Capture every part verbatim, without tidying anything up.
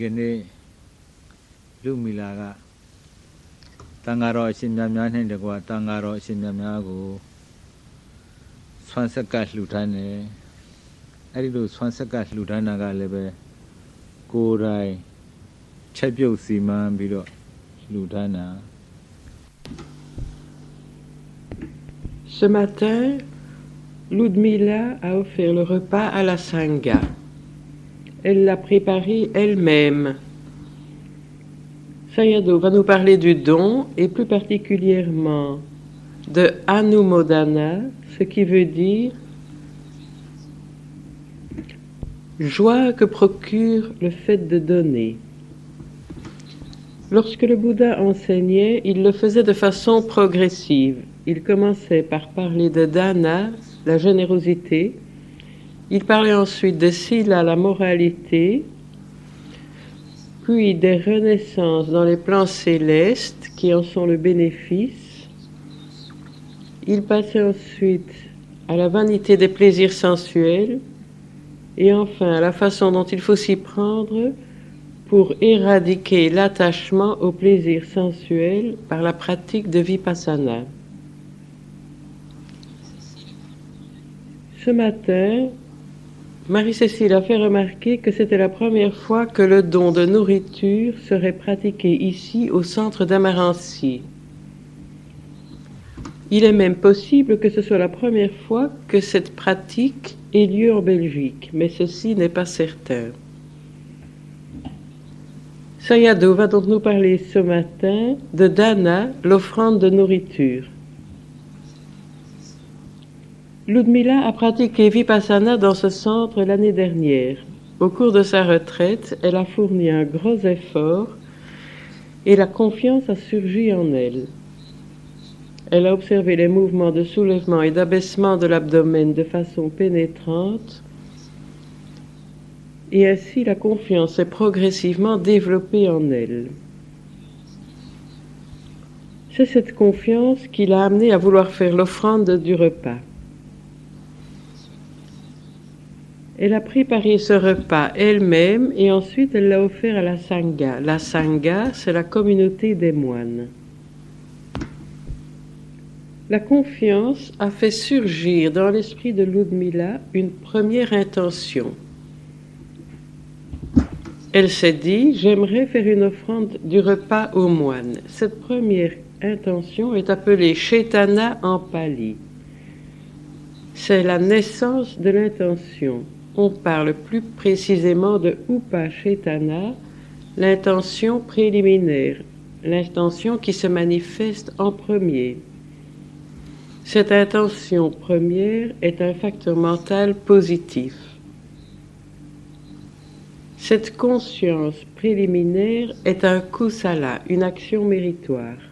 ဒီနေ့လူမီလာကတန်ဃာတော်အရှင်မြတ်များနဲ့တကွာတန်ဃာတော်အရှင်မြတ်များကိုဆွမ်းဆက်ကလှူဒန်းတယ်အဲ့ဒီလိုဆွမ်းဆက်ကလှူဒန်းတာကလည်းပဲကိုယ်တိုင်ချက်ပြုတ်စီမံပြီးတော့လှူဒန်းတာ Ce matin, Ludmila a offert le repas à la Sangha. Elle l'a préparé elle-même. Sayadaw va nous parler du don et plus particulièrement de Anumodana, ce qui veut dire joie que procure le fait de donner. Lorsque le Bouddha enseignait, il le faisait de façon progressive. Il commençait par parler de dana, la générosité. Il parlait ensuite de sila, la moralité, puis des renaissances dans les plans célestes qui en sont le bénéfice. Il passait ensuite à la vanité des plaisirs sensuels et enfin à la façon dont il faut s'y prendre pour éradiquer l'attachement aux plaisirs sensuels par la pratique de Vipassana. Ce matin, Marie-Cécile a fait remarquer que c'était la première fois que le don de nourriture serait pratiqué ici au centre d'Amarancy. Il est même possible que ce soit la première fois que cette pratique ait lieu en Belgique, mais ceci n'est pas certain. Sayadaw va donc nous parler ce matin de dana, l'offrande de nourriture. Ludmila a pratiqué Vipassana dans ce centre l'année dernière. Au cours de sa retraite, elle a fourni un gros effort et la confiance a surgi en elle. Elle a observé les mouvements de soulèvement et d'abaissement de l'abdomen de façon pénétrante et ainsi la confiance s'est progressivement développée en elle. C'est cette confiance qui l'a amenée à vouloir faire l'offrande du repas. Elle a préparé ce repas elle-même et ensuite elle l'a offert à la Sangha. La Sangha, c'est la communauté des moines. La confiance a fait surgir dans l'esprit de Ludmila une première intention. Elle s'est dit, j'aimerais faire une offrande du repas aux moines. Cette première intention est appelée Chetana en pali. C'est la naissance de l'intention. On parle plus précisément de Upachetana, l'intention préliminaire, l'intention qui se manifeste en premier. Cette intention première est un facteur mental positif. Cette conscience préliminaire est un kusala, une action méritoire.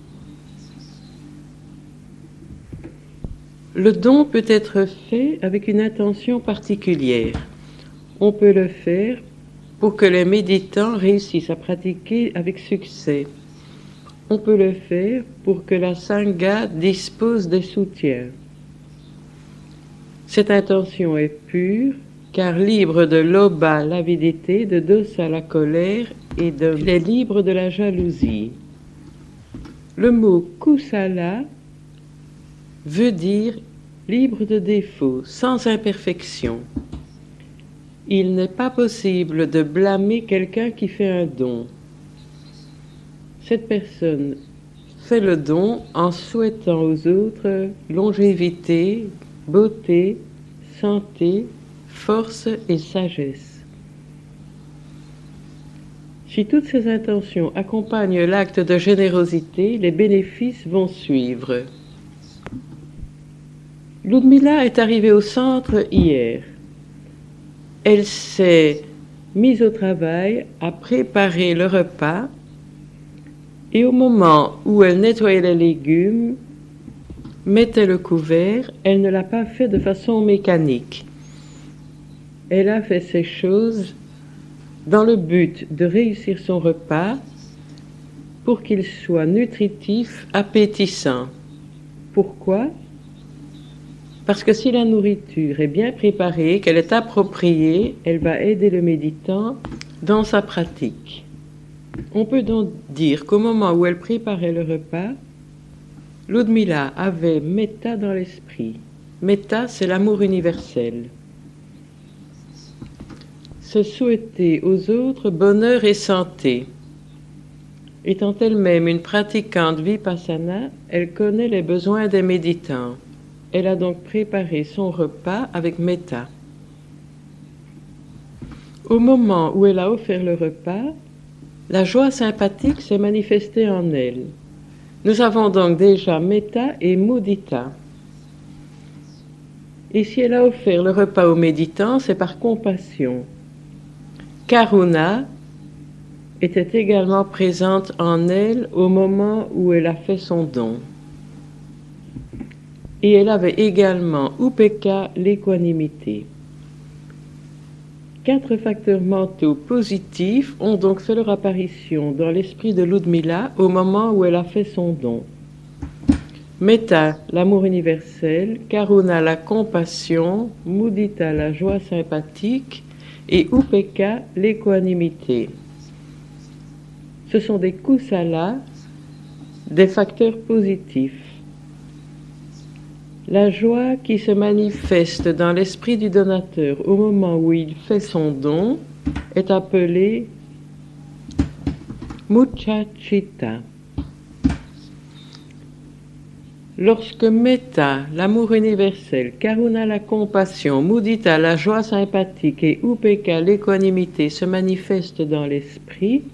Le don peut être fait avec une intention particulière. On peut le faire pour que les méditants réussissent à pratiquer avec succès. On peut le faire pour que la Sangha dispose des soutiens. Cette intention est pure, car libre de lobha, l'avidité, de dosa, la colère, et de, elle est libre de la jalousie. Le mot kusala veut dire libre de défauts, sans imperfection. Il n'est pas possible de blâmer quelqu'un qui fait un don. Cette personne fait le don en souhaitant aux autres longévité, beauté, santé, force et sagesse. Si toutes ces intentions accompagnent l'acte de générosité, les bénéfices vont suivre. Ludmila est arrivée au centre hier. Elle s'est mise au travail à préparer le repas et au moment où elle nettoyait les légumes, mettait le couvert, elle ne l'a pas fait de façon mécanique. Elle a fait ces choses dans le but de réussir son repas pour qu'il soit nutritif, appétissant. Pourquoi ? Parce que si la nourriture est bien préparée, qu'elle est appropriée, elle va aider le méditant dans sa pratique. On peut donc dire qu'au moment où elle préparait le repas, Ludmila avait Metta dans l'esprit. Metta, c'est l'amour universel. Se souhaiter aux autres bonheur et santé. Étant elle-même une pratiquante vipassana, elle connaît les besoins des méditants. Elle a donc préparé son repas avec Metta. Au moment où elle a offert le repas, la joie sympathique s'est manifestée en elle. Nous avons donc déjà Metta et Mudita. Et si elle a offert le repas aux méditants, c'est par compassion. Karuna était également présente en elle au moment où elle a fait son don. Et elle avait également Upekkha, l'équanimité. Quatre facteurs mentaux positifs ont donc fait leur apparition dans l'esprit de Ludmila au moment où elle a fait son don. Metta, l'amour universel, Karuna, la compassion, Mudita, la joie sympathique, et Upekkha, l'équanimité. Ce sont des kusala, des facteurs positifs. La joie qui se manifeste dans l'esprit du donateur au moment où il fait son don est appelée Mucca-citta. Lorsque Metta, l'amour universel, Karuna, la compassion, Mudita, la joie sympathique et Upekkha, l'équanimité se manifestent dans l'esprit,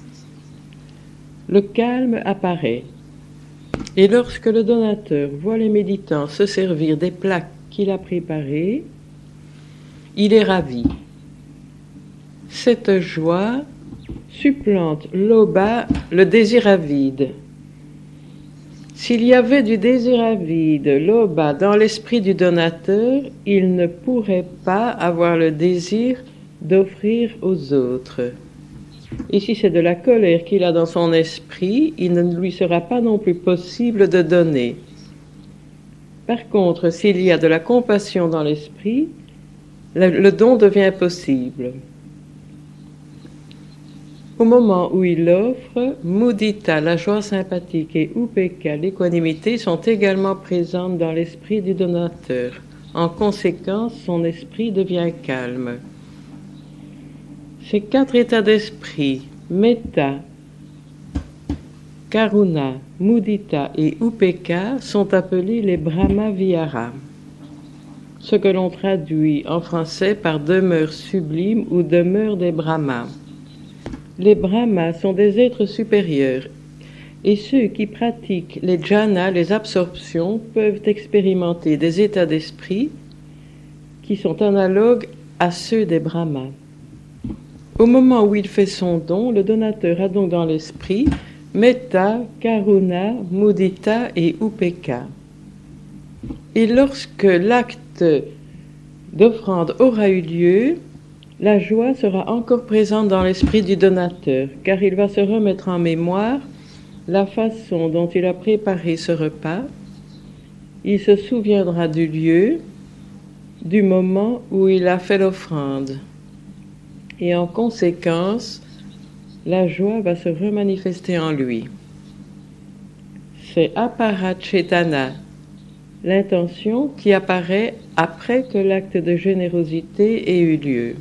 le calme apparaît. Et lorsque le donateur voit les méditants se servir des plats qu'il a préparés, il est ravi. Cette joie supplante l'oba, le désir avide. S'il y avait du désir avide, l'oba, dans l'esprit du donateur, il ne pourrait pas avoir le désir d'offrir aux autres. Et si c'est de la colère qu'il a dans son esprit, il ne lui sera pas non plus possible de donner. Par contre, s'il y a de la compassion dans l'esprit, le, le don devient possible. Au moment où il l'offre, Mudita, la joie sympathique, et Upekkha, l'équanimité, sont également présentes dans l'esprit du donateur. En conséquence, son esprit devient calme. Ces quatre états d'esprit, Metta, Karuna, Mudita et Upekkha, sont appelés les Brahma-viharas, ce que l'on traduit en français par demeure sublime ou demeure des Brahmas. Les Brahmas sont des êtres supérieurs et ceux qui pratiquent les jhanas, les absorptions, peuvent expérimenter des états d'esprit qui sont analogues à ceux des Brahmas. Au moment où il fait son don, le donateur a donc dans l'esprit Metta, Karuna, Mudita et Upekkha. Et lorsque l'acte d'offrande aura eu lieu, la joie sera encore présente dans l'esprit du donateur, car il va se remettre en mémoire la façon dont il a préparé ce repas. Il se souviendra du lieu, du moment où il a fait l'offrande. Et en conséquence, la joie va se remanifester en lui. C'est aparacetana, l'intention qui apparaît après que l'acte de générosité ait eu lieu.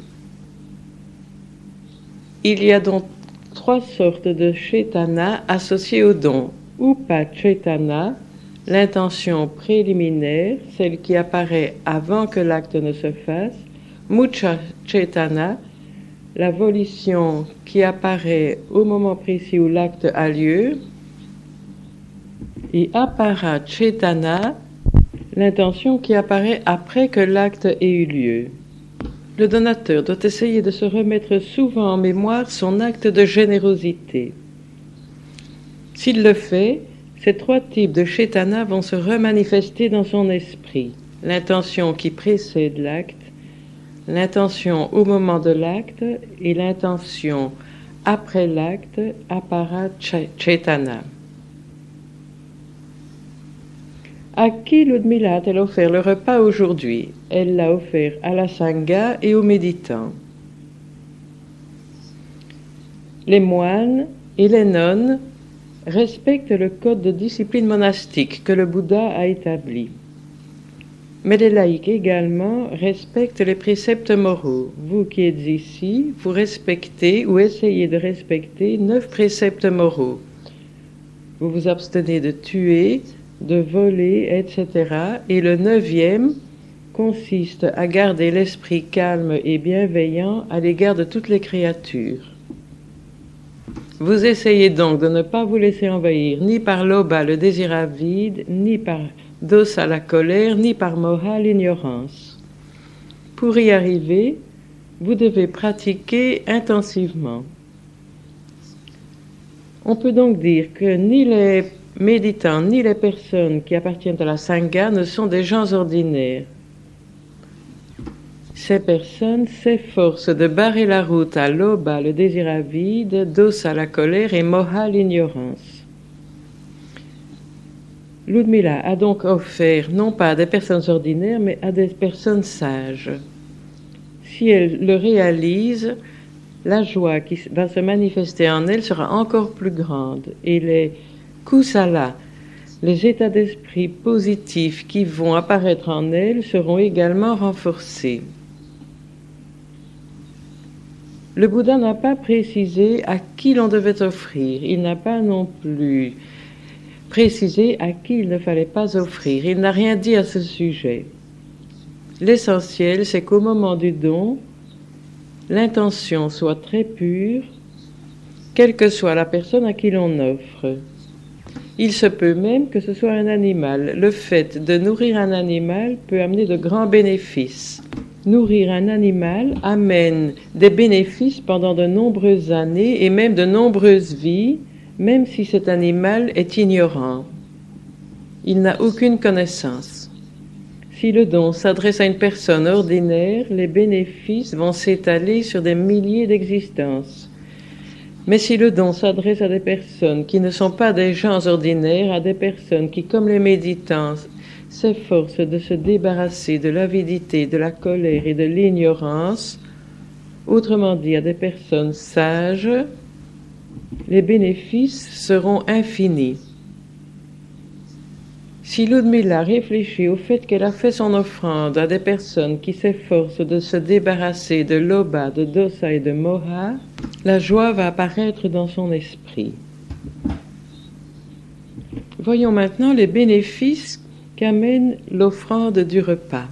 Il y a donc trois sortes de cetana associées au don. Upacetana, l'intention préliminaire, celle qui apparaît avant que l'acte ne se fasse. Mucca-cetana, la volition qui apparaît au moment précis où l'acte a lieu. Et aparacetana, l'intention qui apparaît après que l'acte ait eu lieu. Le donateur doit essayer de se remettre souvent en mémoire son acte de générosité. S'il le fait, ces trois types de cetana vont se remanifester dans son esprit. L'intention qui précède l'acte, l'intention au moment de l'acte et l'intention après l'acte, aparacetana. À qui Ludmila a-t-elle offert le repas aujourd'hui? Elle l'a offert à la Sangha et aux méditants. les moines et les nonnes respectent le code de discipline monastique que le Bouddha a établi. Mais les laïcs également respectent les préceptes moraux. Vous qui êtes ici, vous respectez ou essayez de respecter neuf préceptes moraux. Vous vous abstenez de tuer, de voler, et cetera. Et le neuvième consiste à garder l'esprit calme et bienveillant à l'égard de toutes les créatures. Vous essayez donc de ne pas vous laisser envahir ni par Lobha, le désir avide, ni par Dosa, la colère, ni par Moha, l'ignorance. Pour y arriver, vous devez pratiquer intensivement. On peut donc dire que ni les méditants, ni les personnes qui appartiennent à la Sangha ne sont des gens ordinaires. Ces personnes s'efforcent de barrer la route à Lobha, le désir avide, Dosa, la colère, et Moha, l'ignorance. Ludmila a donc offert non pas à des personnes ordinaires, mais à des personnes sages. Si elle le réalise, la joie qui va se manifester en elle sera encore plus grande, et les kusala, les états d'esprit positifs qui vont apparaître en elle, seront également renforcés. Le Bouddha n'a pas précisé à qui l'on devait offrir, il n'a pas non plus préciser à qui il ne fallait pas offrir. Il n'a rien dit à ce sujet. L'essentiel, c'est qu'au moment du don, l'intention soit très pure, quelle que soit la personne à qui l'on offre. Il se peut même que ce soit un animal. Le fait de nourrir un animal peut amener de grands bénéfices. Nourrir un animal amène des bénéfices pendant de nombreuses années et même de nombreuses vies, même si cet animal est ignorant. Il n'a aucune connaissance. Si le don s'adresse à une personne ordinaire, les bénéfices vont s'étaler sur des milliers d'existences. Mais si le don s'adresse à des personnes qui ne sont pas des gens ordinaires, à des personnes qui, comme les méditants, s'efforcent de se débarrasser de l'avidité, de la colère et de l'ignorance, autrement dit à des personnes sages, les bénéfices seront infinis. Si Ludmila réfléchit au fait qu'elle a fait son offrande à des personnes qui s'efforcent de se débarrasser de Lobha, de Dosa et de Moha, la joie va apparaître dans son esprit. Voyons maintenant les bénéfices qu'amène l'offrande du repas.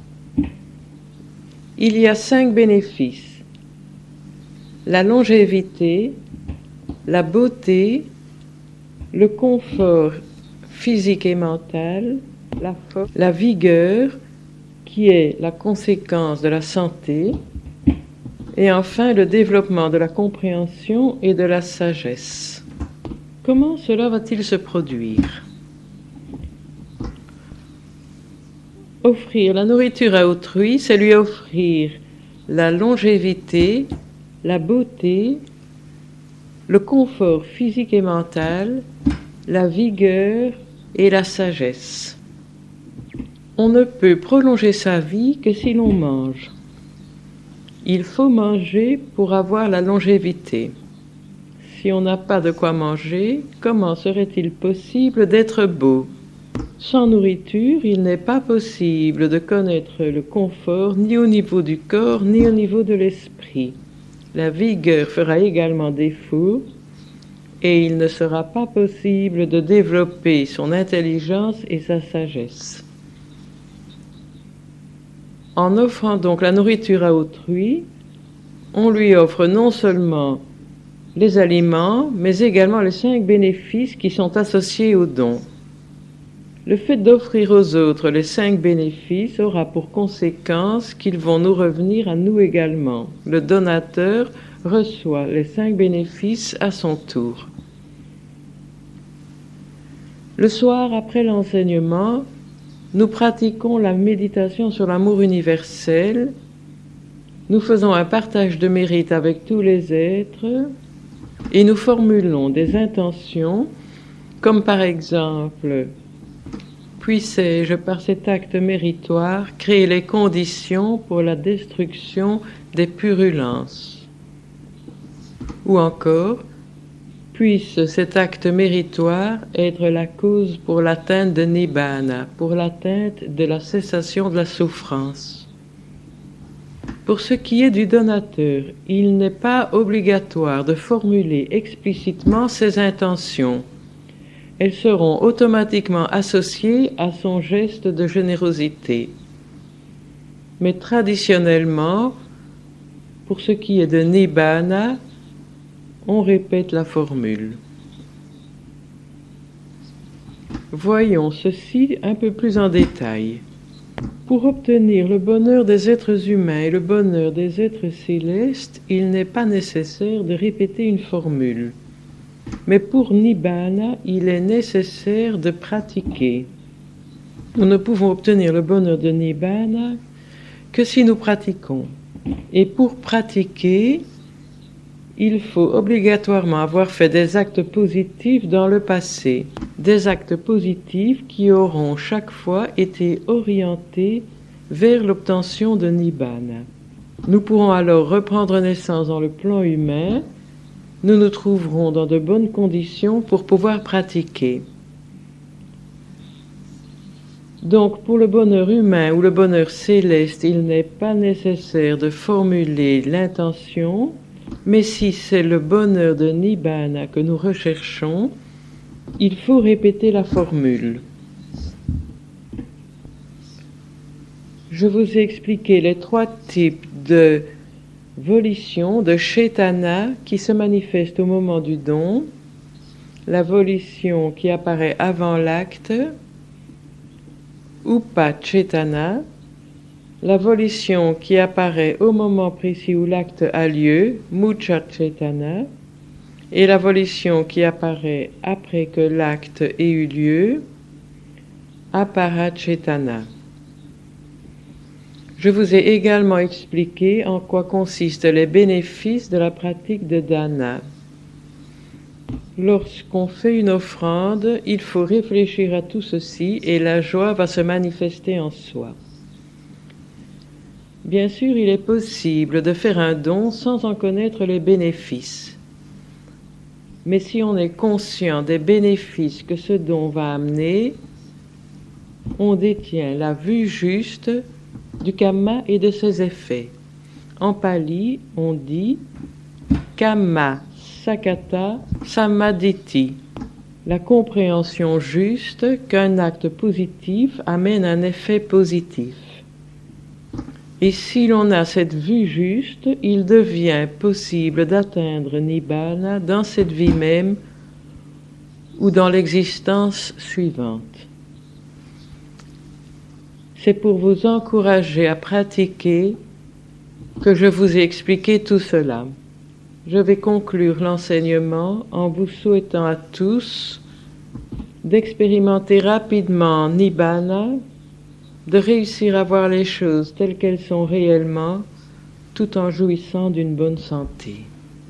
Il y a cinq bénéfices. La longévité, la beauté, le confort physique et mental, la force, la vigueur, qui est la conséquence de la santé, et enfin le développement de la compréhension et de la sagesse. Comment cela va-t-il se produire? Offrir la nourriture à autrui, c'est lui offrir la longévité, la beauté, le confort physique et mental, la vigueur et la sagesse. On ne peut prolonger sa vie que si l'on mange. Il faut manger pour avoir la longévité. Si on n'a pas de quoi manger, comment serait-il possible d'être beau? Sans nourriture, il n'est pas possible de connaître le confort ni au niveau du corps ni au niveau de l'esprit. La vigueur fera également défaut et il ne sera pas possible de développer son intelligence et sa sagesse. En offrant donc la nourriture à autrui, on lui offre non seulement les aliments, mais également les cinq bénéfices qui sont associés au don. Le fait d'offrir aux autres les cinq bénéfices aura pour conséquence qu'ils vont nous revenir à nous également. Le donateur reçoit les cinq bénéfices à son tour. Le soir, après l'enseignement, nous pratiquons la méditation sur l'amour universel. Nous faisons un partage de mérite avec tous les êtres et nous formulons des intentions, comme par exemple « Puissé-je, par cet acte méritoire, créer les conditions pour la destruction des purulences » Ou encore, puisse cet acte méritoire être la cause pour l'atteinte de Nibbana, pour l'atteinte de la cessation de la souffrance. Pour ce qui est du donateur, il n'est pas obligatoire de formuler explicitement ses intentions. Elles seront automatiquement associées à son geste de générosité. Mais traditionnellement, pour ce qui est de Nibbana, on répète la formule. Voyons ceci un peu plus en détail. Pour obtenir le bonheur des êtres humains et le bonheur des êtres célestes, il n'est pas nécessaire de répéter une formule. Mais pour Nibbana, il est nécessaire de pratiquer. Nous ne pouvons obtenir le bonheur de Nibbana que si nous pratiquons. Et pour pratiquer, il faut obligatoirement avoir fait des actes positifs dans le passé, des actes positifs qui auront chaque fois été orientés vers l'obtention de Nibbana. Nous pourrons alors reprendre naissance dans le plan humain. Nous nous trouverons dans de bonnes conditions pour pouvoir pratiquer. Donc, pour le bonheur humain ou le bonheur céleste, il n'est pas nécessaire de formuler l'intention, mais si c'est le bonheur de Nibbana que nous recherchons, il faut répéter la formule. Je vous ai expliqué les trois types de volition, de chetana qui se manifeste au moment du don, la volition qui apparaît avant l'acte, upachetana, la volition qui apparaît au moment précis où l'acte a lieu, mucachetana, et la volition qui apparaît après que l'acte ait eu lieu, aparachetana. Je vous ai également expliqué en quoi consistent les bénéfices de la pratique de dana. Lorsqu'on fait une offrande, il faut réfléchir à tout ceci et la joie va se manifester en soi. Bien sûr, il est possible de faire un don sans en connaître les bénéfices. Mais si on est conscient des bénéfices que ce don va amener, on détient la vue juste du kamma et de ses effets. En pali, on dit kamma sakata samaditi, la compréhension juste qu'un acte positif amène un effet positif. Et si l'on a cette vue juste, il devient possible d'atteindre Nibbana dans cette vie même ou dans l'existence suivante. C'est pour vous encourager à pratiquer que je vous ai expliqué tout cela. Je vais conclure l'enseignement en vous souhaitant à tous d'expérimenter rapidement Nibbana, de réussir à voir les choses telles qu'elles sont réellement, tout en jouissant d'une bonne santé.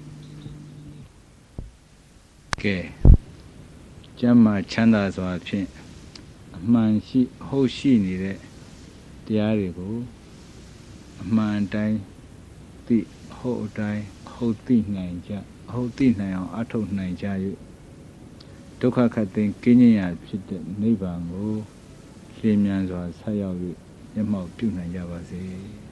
Ok. Jamma chanda soa phint aman shi hou shi nideတရားတွေကိုအမှန်တိုင်းသိဟုတ်အတိုင်းဟုတ်သိနိုင်ကြဟုတ်သိနိုင်အောင်အထောက်နိုင်ကြ၍ဒုက္ခခတ်သိမ်းကင်းကျင်ရာဖြစ်တဲ့နိဗ္ဗာန်ကိုလျင်မြန်စွာဆက်ရောက်၍မျက်မှောက်ပြုနိုင်ကြပါစေ